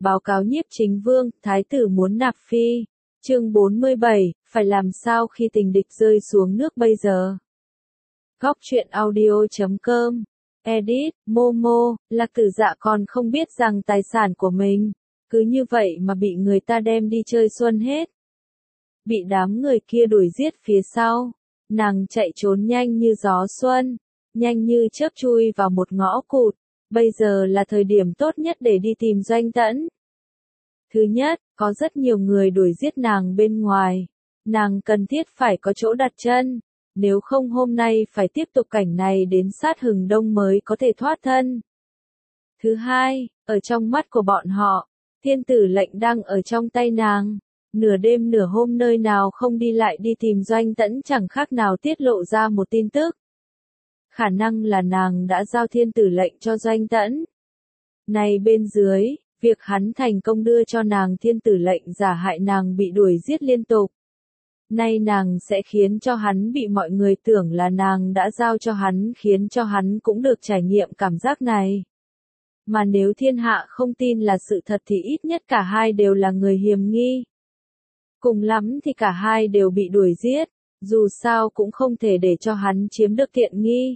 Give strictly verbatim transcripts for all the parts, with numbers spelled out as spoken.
Báo cáo nhiếp chính vương, thái tử muốn nạp phi. Chương bốn mươi bảy, phải làm sao khi tình địch rơi xuống nước bây giờ? Góc truyện audio chấm com. Edit, Momo, Lạc Tử Dạ còn không biết rằng tài sản của mình, cứ như vậy mà bị người ta đem đi chơi xuân hết. Bị đám người kia đuổi giết phía sau, nàng chạy trốn nhanh như gió xuân, nhanh như chớp chui vào một ngõ cụt. Bây giờ là thời điểm tốt nhất để đi tìm Doanh Tẫn. Thứ nhất, có rất nhiều người đuổi giết nàng bên ngoài. Nàng cần thiết phải có chỗ đặt chân. Nếu không hôm nay phải tiếp tục cảnh này đến sát hừng đông mới có thể thoát thân. Thứ hai, ở trong mắt của bọn họ, thiên tử lệnh đang ở trong tay nàng. Nửa đêm nửa hôm nơi nào không đi lại đi tìm Doanh Tẫn chẳng khác nào tiết lộ ra một tin tức. Khả năng là nàng đã giao thiên tử lệnh cho Doanh Tẫn. Này bên dưới, việc hắn thành công đưa cho nàng thiên tử lệnh giả hại nàng bị đuổi giết liên tục. Nay nàng sẽ khiến cho hắn bị mọi người tưởng là nàng đã giao cho hắn, khiến cho hắn cũng được trải nghiệm cảm giác này. Mà nếu thiên hạ không tin là sự thật thì ít nhất cả hai đều là người hiềm nghi. Cùng lắm thì cả hai đều bị đuổi giết, dù sao cũng không thể để cho hắn chiếm được tiện nghi.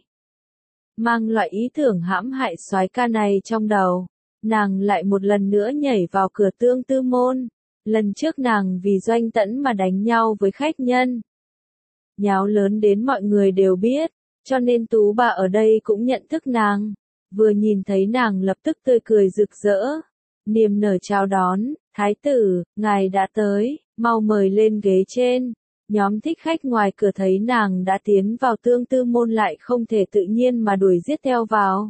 Mang loại ý tưởng hãm hại soái ca này trong đầu, nàng lại một lần nữa nhảy vào cửa Tương Tư môn. Lần trước nàng vì Doanh Tẫn mà đánh nhau với khách nhân. Nháo lớn đến mọi người đều biết, cho nên Tú bà ở đây cũng nhận thức nàng. Vừa nhìn thấy nàng lập tức tươi cười rực rỡ, niềm nở chào đón, thái tử, ngài đã tới, mau mời lên ghế trên. Nhóm thích khách ngoài cửa thấy nàng đã tiến vào Tương Tư môn lại không thể tự nhiên mà đuổi giết theo vào.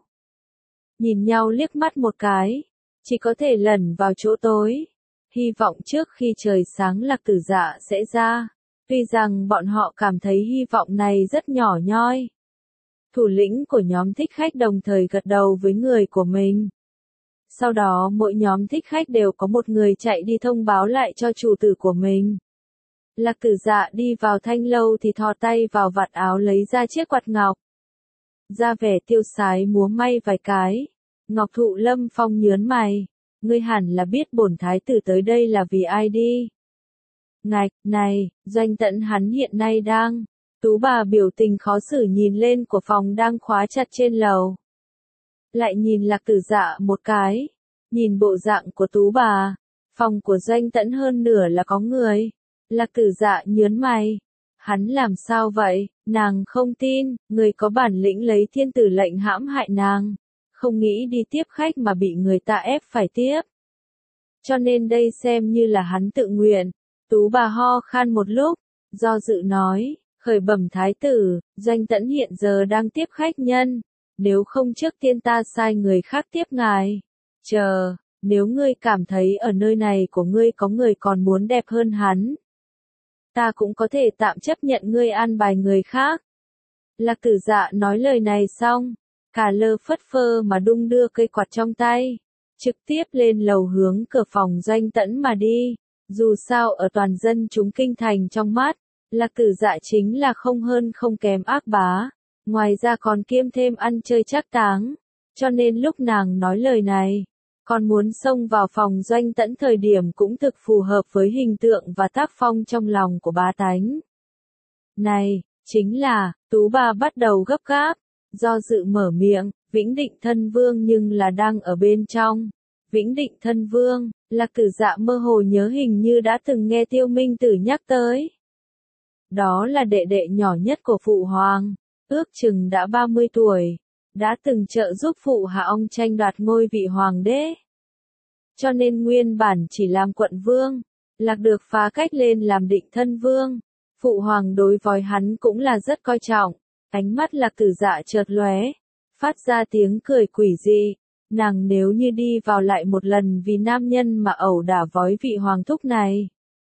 Nhìn nhau liếc mắt một cái, chỉ có thể lẩn vào chỗ tối. Hy vọng trước khi trời sáng Lạc Tử Dạ sẽ ra. Tuy rằng bọn họ cảm thấy hy vọng này rất nhỏ nhoi. Thủ lĩnh của nhóm thích khách đồng thời gật đầu với người của mình. Sau đó mỗi nhóm thích khách đều có một người chạy đi thông báo lại cho chủ tử của mình. Lạc Tử Dạ đi vào thanh lâu thì thò tay vào vạt áo lấy ra chiếc quạt ngọc. Ra vẻ tiêu sái múa may vài cái. Ngọc Thụ Lâm Phong nhớn mày. Ngươi hẳn là biết bổn thái tử tới đây là vì ai đi. Ngạch, này, Doanh Tẫn hắn hiện nay đang. Tú bà biểu tình khó xử nhìn lên của phòng đang khóa chặt trên lầu. Lại nhìn Lạc Tử Dạ một cái. Nhìn bộ dạng của Tú bà. Phòng của Doanh Tẫn hơn nửa là có người. Lạc Tử Dạ nhớn mày. Hắn làm sao vậy, nàng không tin, người có bản lĩnh lấy thiên tử lệnh hãm hại nàng. Không nghĩ đi tiếp khách mà bị người ta ép phải tiếp. Cho nên đây xem như là hắn tự nguyện. Tú bà ho khan một lúc, do dự nói, khởi bẩm thái tử, Doanh Tẫn hiện giờ đang tiếp khách nhân. Nếu không trước tiên ta sai người khác tiếp ngài. Chờ, nếu ngươi cảm thấy ở nơi này của ngươi có người còn muốn đẹp hơn hắn. Ta cũng có thể tạm chấp nhận ngươi an bài người khác. Lạc Tử Dạ nói lời này xong. Cả lơ phất phơ mà đung đưa cây quạt trong tay, trực tiếp lên lầu hướng cửa phòng Doanh Tẫn mà đi. Dù sao ở toàn dân chúng kinh thành trong mắt, Lạc Tử Dạ chính là không hơn không kém ác bá, ngoài ra còn kiêm thêm ăn chơi trác táng. Cho nên lúc nàng nói lời này, còn muốn xông vào phòng Doanh Tẫn thời điểm cũng thực phù hợp với hình tượng và tác phong trong lòng của bá tánh. Này, chính là, Tú bà bắt đầu gấp gáp. Do dự mở miệng, Vĩnh Định Thân Vương nhưng là đang ở bên trong. Vĩnh Định Thân Vương, Lạc Tử Dạ mơ hồ nhớ hình như đã từng nghe Tiêu Minh Tử nhắc tới. Đó là đệ đệ nhỏ nhất của Phụ Hoàng, ước chừng đã ba mươi tuổi, đã từng trợ giúp Phụ Hạ ông tranh đoạt ngôi vị Hoàng đế. Cho nên nguyên bản chỉ làm quận vương, Lạc được phá cách lên làm Định Thân Vương. Phụ Hoàng đối với hắn cũng là rất coi trọng. Ánh mắt Lạc Tử Dạ chợt lóe, phát ra tiếng cười quỷ dị. Nàng nếu như đi vào lại một lần vì nam nhân mà ẩu đả với vị hoàng thúc này,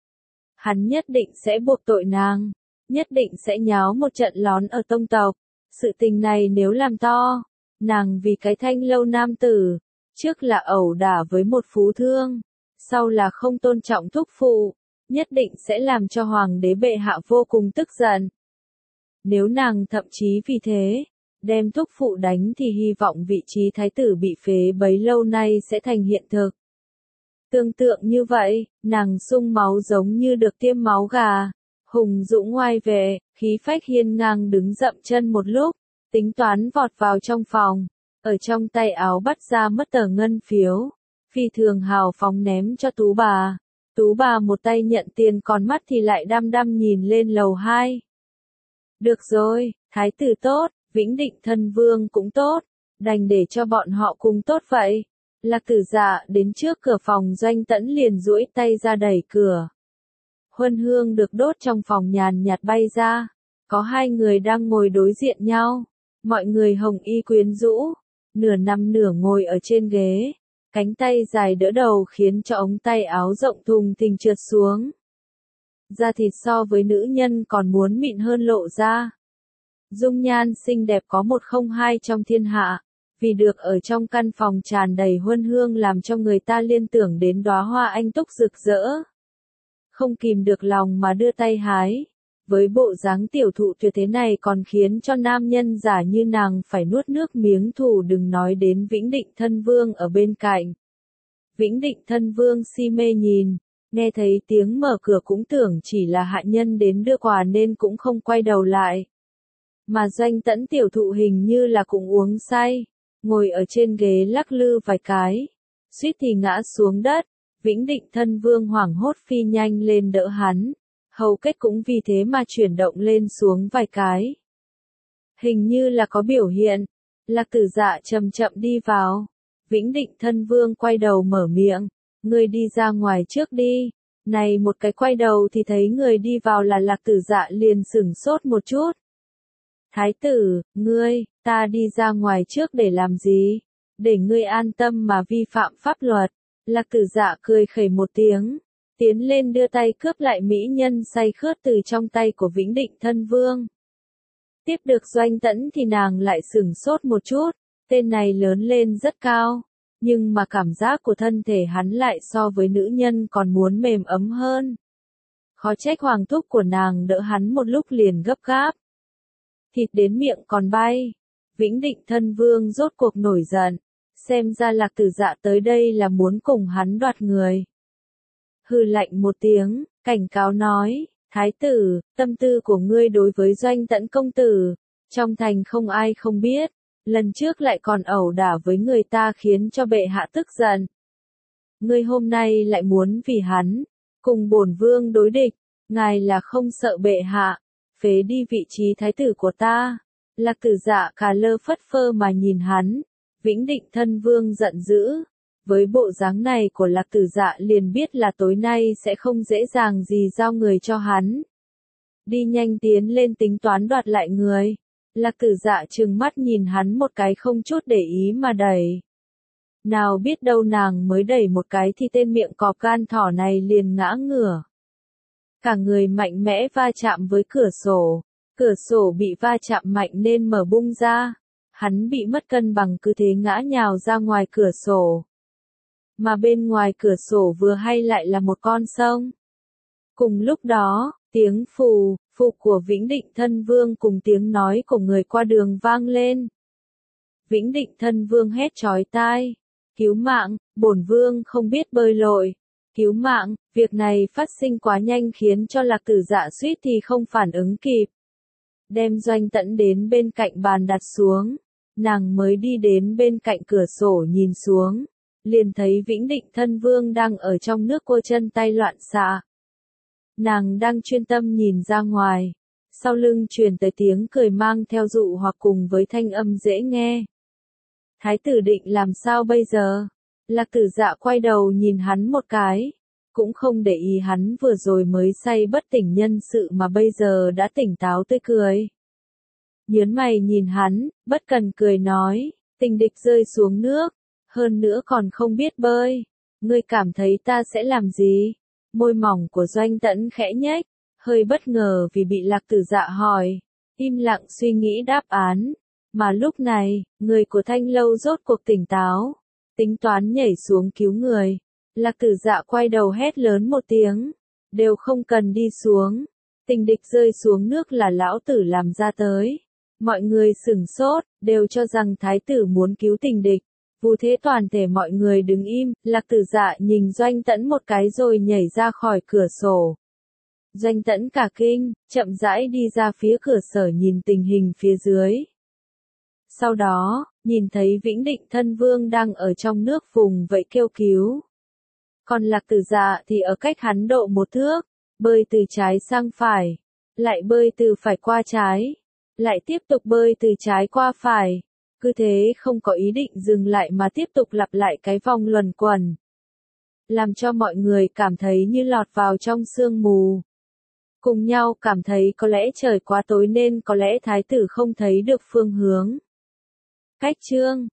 hắn nhất định sẽ buộc tội nàng, nhất định sẽ nháo một trận lón ở tông tộc. Sự tình này nếu làm to, nàng vì cái thanh lâu nam tử, trước là ẩu đả với một phú thương, sau là không tôn trọng thúc phụ, nhất định sẽ làm cho hoàng đế bệ hạ vô cùng tức giận. Nếu nàng thậm chí vì thế, đem thúc phụ đánh thì hy vọng vị trí thái tử bị phế bấy lâu nay sẽ thành hiện thực. Tương tự như vậy, nàng sung máu giống như được tiêm máu gà, hùng dũng oai vệ, khí phách hiên ngang đứng dậm chân một lúc, tính toán vọt vào trong phòng, ở trong tay áo bắt ra mất tờ ngân phiếu, phi thường hào phóng ném cho Tú bà. Tú bà một tay nhận tiền còn mắt thì lại đăm đăm nhìn lên lầu hai. Được rồi, thái tử tốt, Vĩnh Định thân vương cũng tốt, đành để cho bọn họ cùng tốt vậy. Lạc Tử Dạ đến trước cửa phòng Doanh Tẫn liền duỗi tay ra đẩy cửa. Huân hương được đốt trong phòng nhàn nhạt bay ra, có hai người đang ngồi đối diện nhau, mọi người hồng y quyến rũ, nửa nằm nửa ngồi ở trên ghế, cánh tay dài đỡ đầu khiến cho ống tay áo rộng thùng thình trượt xuống. Da thịt so với nữ nhân còn muốn mịn hơn lộ ra. Dung nhan xinh đẹp có một không hai trong thiên hạ, vì được ở trong căn phòng tràn đầy huân hương làm cho người ta liên tưởng đến đóa hoa anh túc rực rỡ. Không kìm được lòng mà đưa tay hái, với bộ dáng tiểu thụ tuyệt thế này còn khiến cho nam nhân giả như nàng phải nuốt nước miếng thù, đừng nói đến Vĩnh Định thân vương ở bên cạnh. Vĩnh Định thân vương si mê nhìn, nghe thấy tiếng mở cửa cũng tưởng chỉ là hạ nhân đến đưa quà nên cũng không quay đầu lại. Mà Doanh Tẫn tiểu thụ hình như là cũng uống say, ngồi ở trên ghế lắc lư vài cái, suýt thì ngã xuống đất. Vĩnh Định thân vương hoảng hốt phi nhanh lên đỡ hắn, hầu kết cũng vì thế mà chuyển động lên xuống vài cái. Hình như là có biểu hiện, Lạc Tử Dạ chậm chậm đi vào. Vĩnh Định thân vương quay đầu mở miệng, ngươi đi ra ngoài trước đi. Này một cái quay đầu thì thấy người đi vào là Lạc Tử Dạ liền sửng sốt một chút. Thái tử, ngươi, ta đi ra ngoài trước để làm gì? Để ngươi an tâm mà vi phạm pháp luật. Lạc Tử Dạ cười khẩy một tiếng, tiến lên đưa tay cướp lại mỹ nhân say khướt từ trong tay của Vĩnh Định thân vương. Tiếp được Doanh Tẫn thì nàng lại sửng sốt một chút, tên này lớn lên rất cao, nhưng mà cảm giác của thân thể hắn lại so với nữ nhân còn muốn mềm ấm hơn. Khó trách hoàng thúc của nàng đỡ hắn một lúc liền gấp gáp. Thịt đến miệng còn bay, Vĩnh Định thân vương rốt cuộc nổi giận. Xem ra Lạc Tử Dạ tới đây là muốn cùng hắn đoạt người. Hừ lạnh một tiếng, cảnh cáo nói, thái tử, tâm tư của ngươi đối với Doanh Tẫn công tử, trong thành không ai không biết, lần trước lại còn ẩu đả với người ta khiến cho bệ hạ tức giận. Ngươi hôm nay lại muốn vì hắn, cùng bổn vương đối địch, ngài là không sợ bệ hạ, phế đi vị trí thái tử của ta. Lạc Tử Dạ cà lơ phất phơ mà nhìn hắn. Vĩnh Định thân vương giận dữ, với bộ dáng này của Lạc Tử Dạ liền biết là tối nay sẽ không dễ dàng gì giao người cho hắn. Đi nhanh tiến lên tính toán đoạt lại người. Lạc Tử Dạ trừng mắt nhìn hắn một cái không chút để ý mà đẩy. Nào biết đâu nàng mới đẩy một cái thì tên miệng cọp gan thỏ này liền ngã ngửa. Cả người mạnh mẽ va chạm với cửa sổ, cửa sổ bị va chạm mạnh nên mở bung ra. Hắn bị mất cân bằng cứ thế ngã nhào ra ngoài cửa sổ. Mà bên ngoài cửa sổ vừa hay lại là một con sông. Cùng lúc đó, tiếng phù, phù của Vĩnh Định thân vương cùng tiếng nói của người qua đường vang lên. Vĩnh Định thân vương hét chói tai. Cứu mạng, bổn vương không biết bơi lội. Cứu mạng, việc này phát sinh quá nhanh khiến cho Lạc Tử Dạ suýt thì không phản ứng kịp. Đem Doanh Tẫn đến bên cạnh bàn đặt xuống. Nàng mới đi đến bên cạnh cửa sổ nhìn xuống, liền thấy Vĩnh Định thân vương đang ở trong nước cô chân tay loạn xạ. Nàng đang chuyên tâm nhìn ra ngoài, sau lưng truyền tới tiếng cười mang theo dụ hoặc cùng với thanh âm dễ nghe. Thái tử định làm sao bây giờ? Lạc Tử Dạ quay đầu nhìn hắn một cái, cũng không để ý hắn vừa rồi mới say bất tỉnh nhân sự mà bây giờ đã tỉnh táo tươi cười. Nhớn mày nhìn hắn, bất cần cười nói, tình địch rơi xuống nước, hơn nữa còn không biết bơi, ngươi cảm thấy ta sẽ làm gì? Môi mỏng của Doanh Tẫn khẽ nhếch, hơi bất ngờ vì bị Lạc Tử Dạ hỏi, im lặng suy nghĩ đáp án, mà lúc này, người của Thanh Lâu rốt cuộc tỉnh táo, tính toán nhảy xuống cứu người. Lạc Tử Dạ quay đầu hét lớn một tiếng, đều không cần đi xuống, tình địch rơi xuống nước là lão tử làm ra tới. Mọi người sửng sốt, đều cho rằng thái tử muốn cứu tình địch, Vu thế toàn thể mọi người đứng im, Lạc Tử Dạ nhìn Doanh Tẫn một cái rồi nhảy ra khỏi cửa sổ. Doanh Tẫn cả kinh, chậm rãi đi ra phía cửa sở nhìn tình hình phía dưới. Sau đó, nhìn thấy Vĩnh Định thân vương đang ở trong nước vùng vẫy kêu cứu. Còn Lạc Tử Dạ thì ở cách hắn độ một thước, bơi từ trái sang phải, lại bơi từ phải qua trái, lại tiếp tục bơi từ trái qua phải. Cứ thế không có ý định dừng lại mà tiếp tục lặp lại cái vòng luẩn quẩn. Làm cho mọi người cảm thấy như lọt vào trong sương mù. Cùng nhau cảm thấy có lẽ trời quá tối nên có lẽ thái tử không thấy được phương hướng. Cách chương